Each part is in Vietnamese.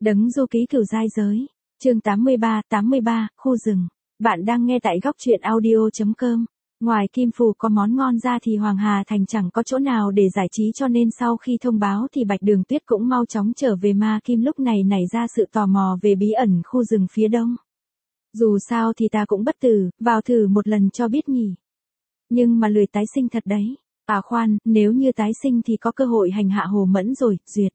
Đấng du ký cửu giai giới. Chương 83, khu rừng. Bạn đang nghe tại góc truyện audio.com. Ngoài Kim Phù có món ngon ra thì Hoàng Hà Thành chẳng có chỗ nào để giải trí, cho nên sau khi thông báo thì Bạch Đường Tuyết cũng mau chóng trở về. Ma Kim lúc này nảy ra sự tò mò về bí ẩn khu rừng phía đông. Dù sao thì ta cũng bất tử, vào thử một lần cho biết nhỉ. Nhưng mà lười tái sinh thật đấy. À khoan, nếu như tái sinh thì có cơ hội hành hạ Hồ Mẫn rồi, duyệt.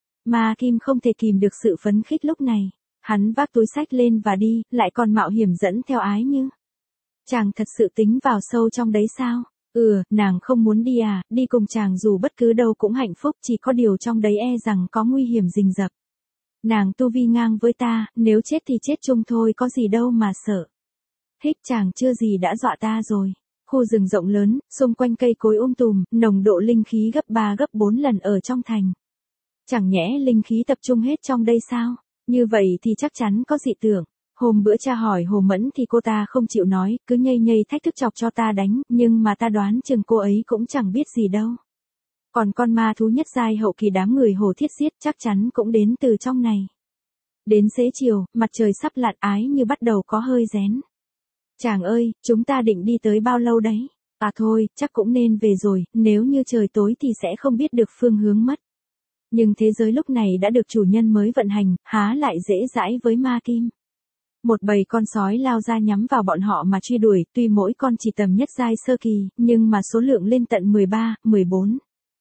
Ma Kim không thể kìm được sự phấn khích lúc này. Hắn vác túi xách lên và đi, lại còn mạo hiểm dẫn theo Ái Như. Chàng thật sự tính vào sâu trong đấy sao? Nàng không muốn đi à, đi cùng chàng dù bất cứ đâu cũng hạnh phúc, chỉ có điều trong đấy e rằng có nguy hiểm rình rập. Nàng tu vi ngang với ta, nếu chết thì chết chung thôi, có gì đâu mà sợ. Hích, chàng chưa gì đã dọa ta rồi. Khu rừng rộng lớn, xung quanh cây cối tùm, nồng độ linh khí gấp 3 gấp 4 lần ở trong thành. Chẳng nhẽ linh khí tập trung hết trong đây sao? Như vậy thì chắc chắn có dị tưởng. Hôm bữa cha hỏi Hồ Mẫn thì cô ta không chịu nói, cứ nhây nhây thách thức chọc cho ta đánh, nhưng mà ta đoán chừng cô ấy cũng chẳng biết gì đâu. Còn con ma thú nhất giai hậu kỳ đám người Hồ Thiết giết chắc chắn cũng đến từ trong này. Đến xế chiều, mặt trời sắp lặn, Ái Như bắt đầu có hơi rén. Chàng ơi, chúng ta định đi tới bao lâu đấy? À thôi, chắc cũng nên về rồi, nếu như trời tối thì sẽ không biết được phương hướng mất. Nhưng thế giới lúc này đã được chủ nhân mới vận hành, há lại dễ dãi với Ma Kim. Một bầy con sói lao ra nhắm vào bọn họ mà truy đuổi, tuy mỗi con chỉ tầm nhất giai sơ kỳ, nhưng mà số lượng lên tận 13, 14.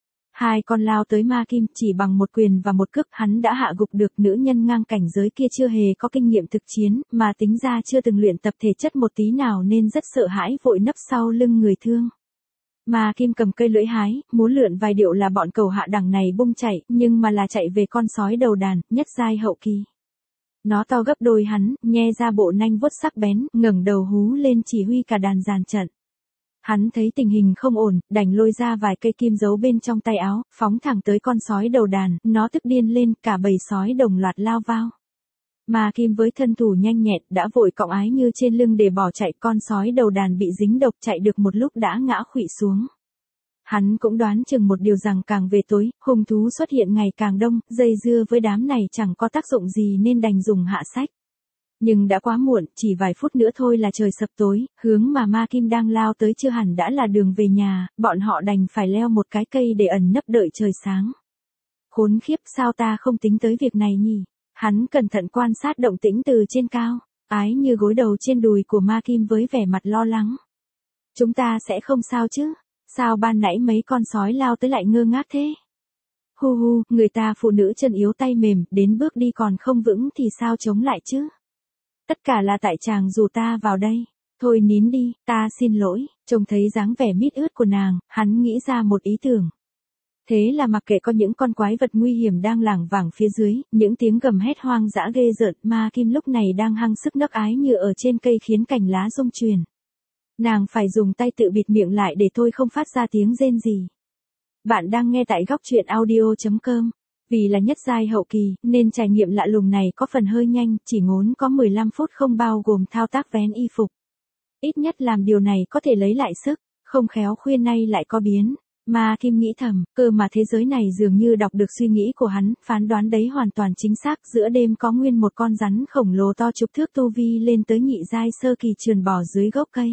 Hai con lao tới Ma Kim, chỉ bằng một quyền và một cước hắn đã hạ gục được nữ nhân ngang cảnh giới kia. Chưa hề có kinh nghiệm thực chiến, mà tính ra chưa từng luyện tập thể chất một tí nào nên rất sợ hãi, vội nấp sau lưng người thương. Ma Kim cầm cây lưỡi hái, muốn lượn vài điệu là bọn cầu hạ đẳng này bung chạy, nhưng mà là chạy về con sói đầu đàn, nhất giai hậu kỳ. Nó to gấp đôi hắn, nhe ra bộ nanh vuốt sắc bén, ngẩng đầu hú lên chỉ huy cả đàn dàn trận. Hắn thấy tình hình không ổn, đành lôi ra vài cây kim giấu bên trong tay áo, phóng thẳng tới con sói đầu đàn, nó tức điên lên, cả bầy sói đồng loạt lao vào. Ma Kim với thân thủ nhanh nhẹn đã vội cõng Ái Như trên lưng để bỏ chạy, con sói đầu đàn bị dính độc chạy được một lúc đã ngã khuỵu xuống. Hắn cũng đoán chừng một điều rằng càng về tối, hung thú xuất hiện ngày càng đông, dây dưa với đám này chẳng có tác dụng gì nên đành dùng hạ sách. Nhưng đã quá muộn, chỉ vài phút nữa thôi là trời sập tối, hướng mà Ma Kim đang lao tới chưa hẳn đã là đường về nhà, bọn họ đành phải leo một cái cây để ẩn nấp đợi trời sáng. Khốn khiếp, sao ta không tính tới việc này nhỉ? Hắn cẩn thận quan sát động tĩnh từ trên cao, Ái Như gối đầu trên đùi của Ma Kim với vẻ mặt lo lắng. Chúng ta sẽ không sao chứ? Sao ban nãy mấy con sói lao tới lại ngơ ngác thế? Hu, người ta phụ nữ chân yếu tay mềm, đến bước đi còn không vững thì sao chống lại chứ? Tất cả là tại chàng rủ ta vào đây. Thôi nín đi, ta xin lỗi. Trông thấy dáng vẻ mít ướt của nàng, hắn nghĩ ra một ý tưởng. Thế là mặc kệ có những con quái vật nguy hiểm đang lảng vảng phía dưới, những tiếng gầm hét hoang dã ghê rợn, Ma Kim lúc này đang hăng sức nấc Ái Như ở trên cây khiến cành lá rung chuyển. Nàng phải dùng tay tự bịt miệng lại để thôi không phát ra tiếng rên gì. Bạn đang nghe tại góc truyện audio.com. Vì là nhất giai hậu kỳ, nên trải nghiệm lạ lùng này có phần hơi nhanh, chỉ ngốn có 15 phút không bao gồm thao tác vén y phục. Ít nhất làm điều này có thể lấy lại sức, không khéo khuya nay lại có biến. Ma Kim nghĩ thầm, cơ mà thế giới này dường như đọc được suy nghĩ của hắn, phán đoán đấy hoàn toàn chính xác. Giữa đêm có nguyên một con rắn khổng lồ to chục thước tu vi lên tới nhị giai sơ kỳ trườn bò dưới gốc cây.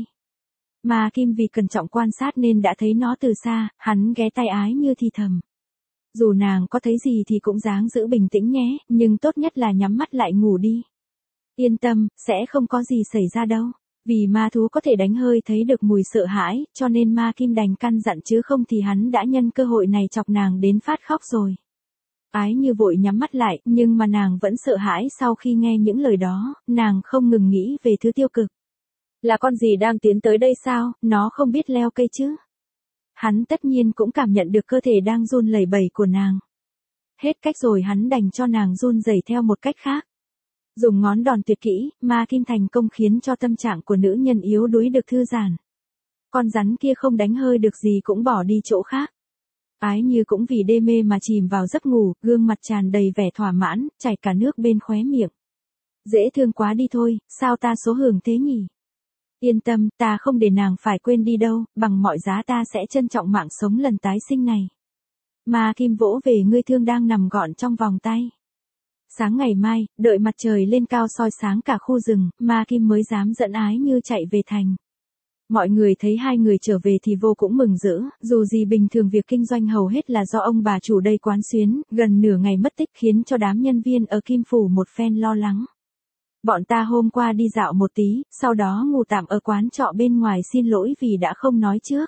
Ma Kim vì cẩn trọng quan sát nên đã thấy nó từ xa, hắn ghé tai Ái Như thì thầm. Dù nàng có thấy gì thì cũng ráng giữ bình tĩnh nhé, nhưng tốt nhất là nhắm mắt lại ngủ đi. Yên tâm, sẽ không có gì xảy ra đâu. Vì ma thú có thể đánh hơi thấy được mùi sợ hãi, cho nên Ma Kim đành căn dặn, chứ không thì hắn đã nhân cơ hội này chọc nàng đến phát khóc rồi. Ái Như vội nhắm mắt lại, nhưng mà nàng vẫn sợ hãi. Sau khi nghe những lời đó, nàng không ngừng nghĩ về thứ tiêu cực. Là con gì đang tiến tới đây sao, nó không biết leo cây chứ? Hắn tất nhiên cũng cảm nhận được cơ thể đang run lẩy bẩy của nàng. Hết cách rồi, hắn đành cho nàng run rẩy theo một cách khác. Dùng ngón đòn tuyệt kỹ, Ma Kim thành công khiến cho tâm trạng của nữ nhân yếu đuối được thư giãn. Con rắn kia không đánh hơi được gì cũng bỏ đi chỗ khác. Ái Như cũng vì đê mê mà chìm vào giấc ngủ, gương mặt tràn đầy vẻ thỏa mãn, chảy cả nước bên khóe miệng. Dễ thương quá đi thôi, sao ta số hưởng thế nhỉ? Yên tâm, ta không để nàng phải quên đi đâu, bằng mọi giá ta sẽ trân trọng mạng sống lần tái sinh này. Ma Kim vỗ về người thương đang nằm gọn trong vòng tay. Sáng ngày mai, đợi mặt trời lên cao soi sáng cả khu rừng, Ma Kim mới dám dẫn Ái Như chạy về thành. Mọi người thấy hai người trở về thì vô cũng mừng rỡ, dù gì bình thường việc kinh doanh hầu hết là do ông bà chủ đây quán xuyến, gần nửa ngày mất tích khiến cho đám nhân viên ở Kim Phủ một phen lo lắng. Bọn ta hôm qua đi dạo một tí, sau đó ngủ tạm ở quán trọ bên ngoài, xin lỗi vì đã không nói trước.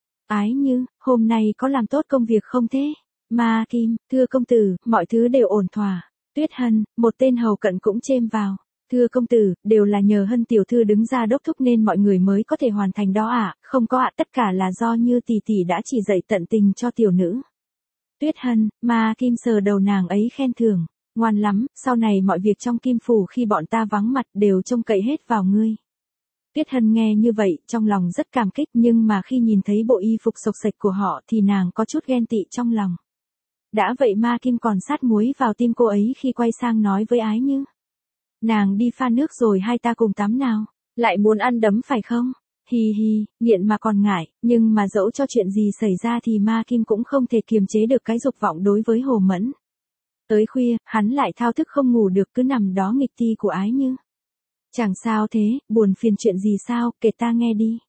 Ái Như, hôm nay có làm tốt công việc không thế? Ma Kim, thưa công tử, mọi thứ đều ổn thỏa. Tuyết Hân, một tên hầu cận cũng chêm vào. Thưa công tử, đều là nhờ Hân tiểu thư đứng ra đốc thúc nên mọi người mới có thể hoàn thành đó ạ, không có ạ, tất cả là do Như tỷ tỷ đã chỉ dạy tận tình cho tiểu nữ. Tuyết Hân, Ma Kim sờ đầu nàng ấy khen thưởng, ngoan lắm, sau này mọi việc trong Kim Phủ khi bọn ta vắng mặt đều trông cậy hết vào ngươi. Tuyết Hân nghe như vậy, trong lòng rất cảm kích, nhưng mà khi nhìn thấy bộ y phục xộc xệch của họ thì nàng có chút ghen tị trong lòng. Đã vậy Ma Kim còn sát muối vào tim cô ấy khi quay sang nói với Ái Như. Nàng đi pha nước rồi hai ta cùng tắm nào, lại muốn ăn đấm phải không? Hi hi, nghiện mà còn ngại, nhưng mà dẫu cho chuyện gì xảy ra thì Ma Kim cũng không thể kiềm chế được cái dục vọng đối với Hồ Mẫn. Tới khuya, hắn lại thao thức không ngủ được, cứ nằm đó nghịch ti của Ái Như. Chẳng sao thế, buồn phiền chuyện gì sao, kể ta nghe đi.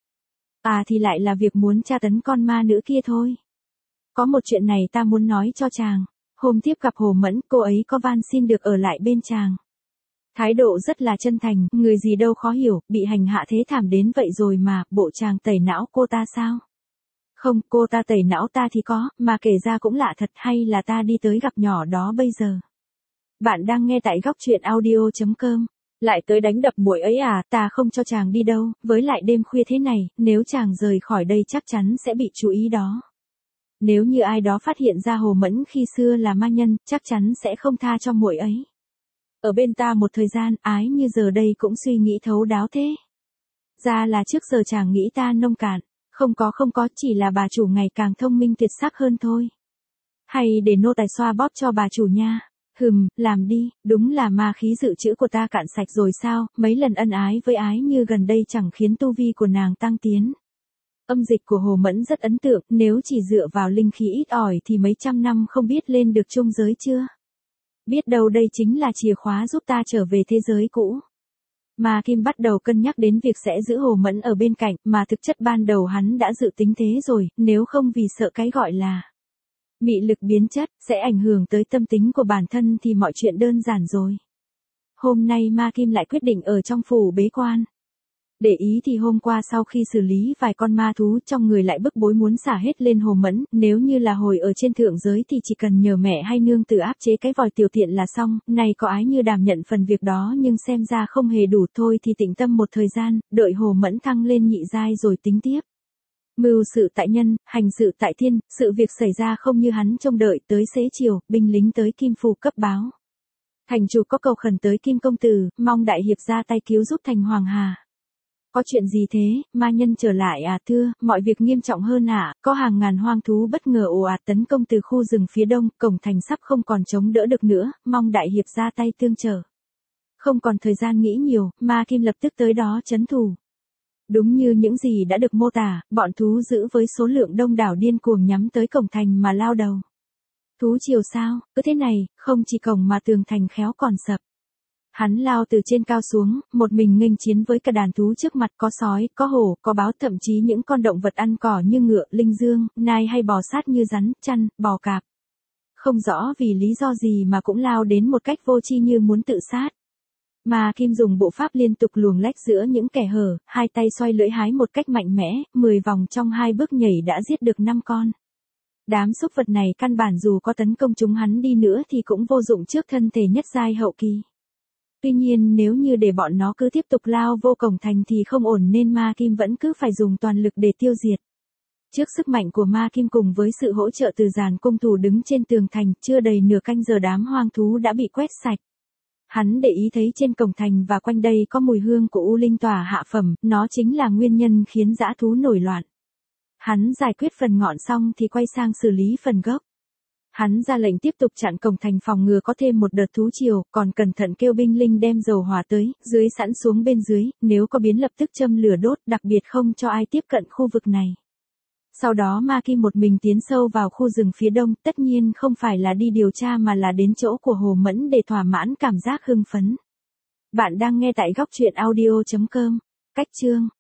À thì lại là việc muốn tra tấn con ma nữ kia thôi. Có một chuyện này ta muốn nói cho chàng. Hôm tiếp gặp Hồ Mẫn, cô ấy có van xin được ở lại bên chàng. Thái độ rất là chân thành, người gì đâu khó hiểu, bị hành hạ thế thảm đến vậy rồi mà, bộ chàng tẩy não cô ta sao? Không, cô ta tẩy não ta thì có, mà kể ra cũng lạ thật, hay là ta đi tới gặp nhỏ đó bây giờ. Bạn đang nghe tại góc truyện audio.com. Lại tới đánh đập muội ấy à, ta không cho chàng đi đâu, với lại đêm khuya thế này, nếu chàng rời khỏi đây chắc chắn sẽ bị chú ý đó. Nếu như ai đó phát hiện ra Hồ Mẫn khi xưa là ma nhân, chắc chắn sẽ không tha cho muội ấy. Ở bên ta một thời gian, Ái Như giờ đây cũng suy nghĩ thấu đáo thế. Ra là trước giờ chàng nghĩ ta nông cạn, không có, chỉ là bà chủ ngày càng thông minh tuyệt sắc hơn thôi. Hay để nô tài xoa bóp cho bà chủ nha. Làm đi, đúng là ma khí dự trữ của ta cạn sạch rồi sao, mấy lần ân ái với Ái Như gần đây chẳng khiến tu vi của nàng tăng tiến. Âm dịch của Hồ Mẫn rất ấn tượng, nếu chỉ dựa vào linh khí ít ỏi thì mấy trăm năm không biết lên được trung giới chưa. Biết đâu đây chính là chìa khóa giúp ta trở về thế giới cũ. Ma Kim bắt đầu cân nhắc đến việc sẽ giữ Hồ Mẫn ở bên cạnh, mà thực chất ban đầu hắn đã dự tính thế rồi, nếu không vì sợ cái gọi là mị lực biến chất, sẽ ảnh hưởng tới tâm tính của bản thân thì mọi chuyện đơn giản rồi. Hôm nay Ma Kim lại quyết định ở trong phủ bế quan. Để ý thì hôm qua sau khi xử lý vài con ma thú trong người lại bức bối muốn xả hết lên Hồ Mẫn, nếu như là hồi ở trên thượng giới thì chỉ cần nhờ mẹ hay nương tử áp chế cái vòi tiểu tiện là xong, này có Ái Như đảm nhận phần việc đó nhưng xem ra không hề đủ, thôi thì tĩnh tâm một thời gian, đợi Hồ Mẫn thăng lên nhị giai rồi tính tiếp. Mưu sự tại nhân, hành sự tại thiên, sự việc xảy ra không như hắn trông đợi, tới xế chiều, binh lính tới Kim Phủ cấp báo. Thành chủ có cầu khẩn tới Kim công tử, mong đại hiệp ra tay cứu giúp thành Hoàng Hà. Có chuyện gì thế, ma nhân trở lại à? Thưa, mọi việc nghiêm trọng hơn ạ, có hàng ngàn hoang thú bất ngờ ồ ạt tấn công từ khu rừng phía đông, cổng thành sắp không còn chống đỡ được nữa, mong đại hiệp ra tay tương trợ. Không còn thời gian nghĩ nhiều, Ma Kim lập tức tới đó trấn thủ. Đúng như những gì đã được mô tả, bọn thú dữ với số lượng đông đảo điên cuồng nhắm tới cổng thành mà lao đầu. Thú triều sao, cứ thế này, không chỉ cổng mà tường thành khéo còn sập. Hắn lao từ trên cao xuống, một mình nghênh chiến với cả đàn thú trước mặt, có sói, có hổ, có báo, thậm chí những con động vật ăn cỏ như ngựa, linh dương, nai hay bò sát như rắn, chăn, bò cạp. Không rõ vì lý do gì mà cũng lao đến một cách vô tri như muốn tự sát. Ma Kim dùng bộ pháp liên tục luồng lách giữa những kẻ hở, hai tay xoay lưỡi hái một cách mạnh mẽ, 10 vòng trong 2 bước nhảy đã giết được 5 con. Đám súc vật này căn bản dù có tấn công chúng hắn đi nữa thì cũng vô dụng trước thân thể nhất giai hậu kỳ. Tuy nhiên nếu như để bọn nó cứ tiếp tục lao vô cổng thành thì không ổn nên Ma Kim vẫn cứ phải dùng toàn lực để tiêu diệt. Trước sức mạnh của Ma Kim cùng với sự hỗ trợ từ dàn cung thủ đứng trên tường thành, chưa đầy nửa canh giờ đám hoang thú đã bị quét sạch. Hắn để ý thấy trên cổng thành và quanh đây có mùi hương của U Linh Tỏa hạ phẩm, nó chính là nguyên nhân khiến dã thú nổi loạn. Hắn giải quyết phần ngọn xong thì quay sang xử lý phần gốc. Hắn ra lệnh tiếp tục chặn cổng thành phòng ngừa có thêm một đợt thú triều, còn cẩn thận kêu binh linh đem dầu hỏa tới, dưới sẵn xuống bên dưới, nếu có biến lập tức châm lửa đốt, đặc biệt không cho ai tiếp cận khu vực này. Sau đó Ma Kim một mình tiến sâu vào khu rừng phía đông, tất nhiên không phải là đi điều tra mà là đến chỗ của Hồ Mẫn để thỏa mãn cảm giác hưng phấn. Bạn đang nghe tại góc truyện audio.com. Cách chương